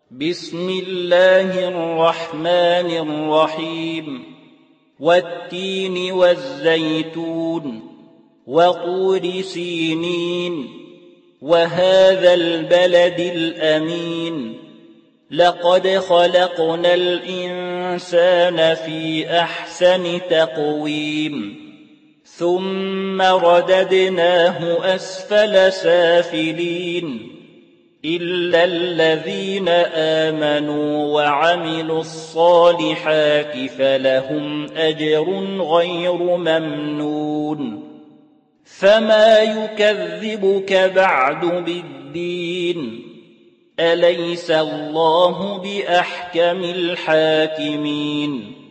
بسم الله الرحمن الرحيم والتين والزيتون وطور سينين وهذا البلد الأمين لقد خلقنا الإنسان في أحسن تقويم ثم رددناه أسفل سافلين إلا الذين آمنوا وعملوا الصالحات فلهم أجر غير ممنون فما يكذبك بعد بالدين أليس الله بأحكم الحاكمين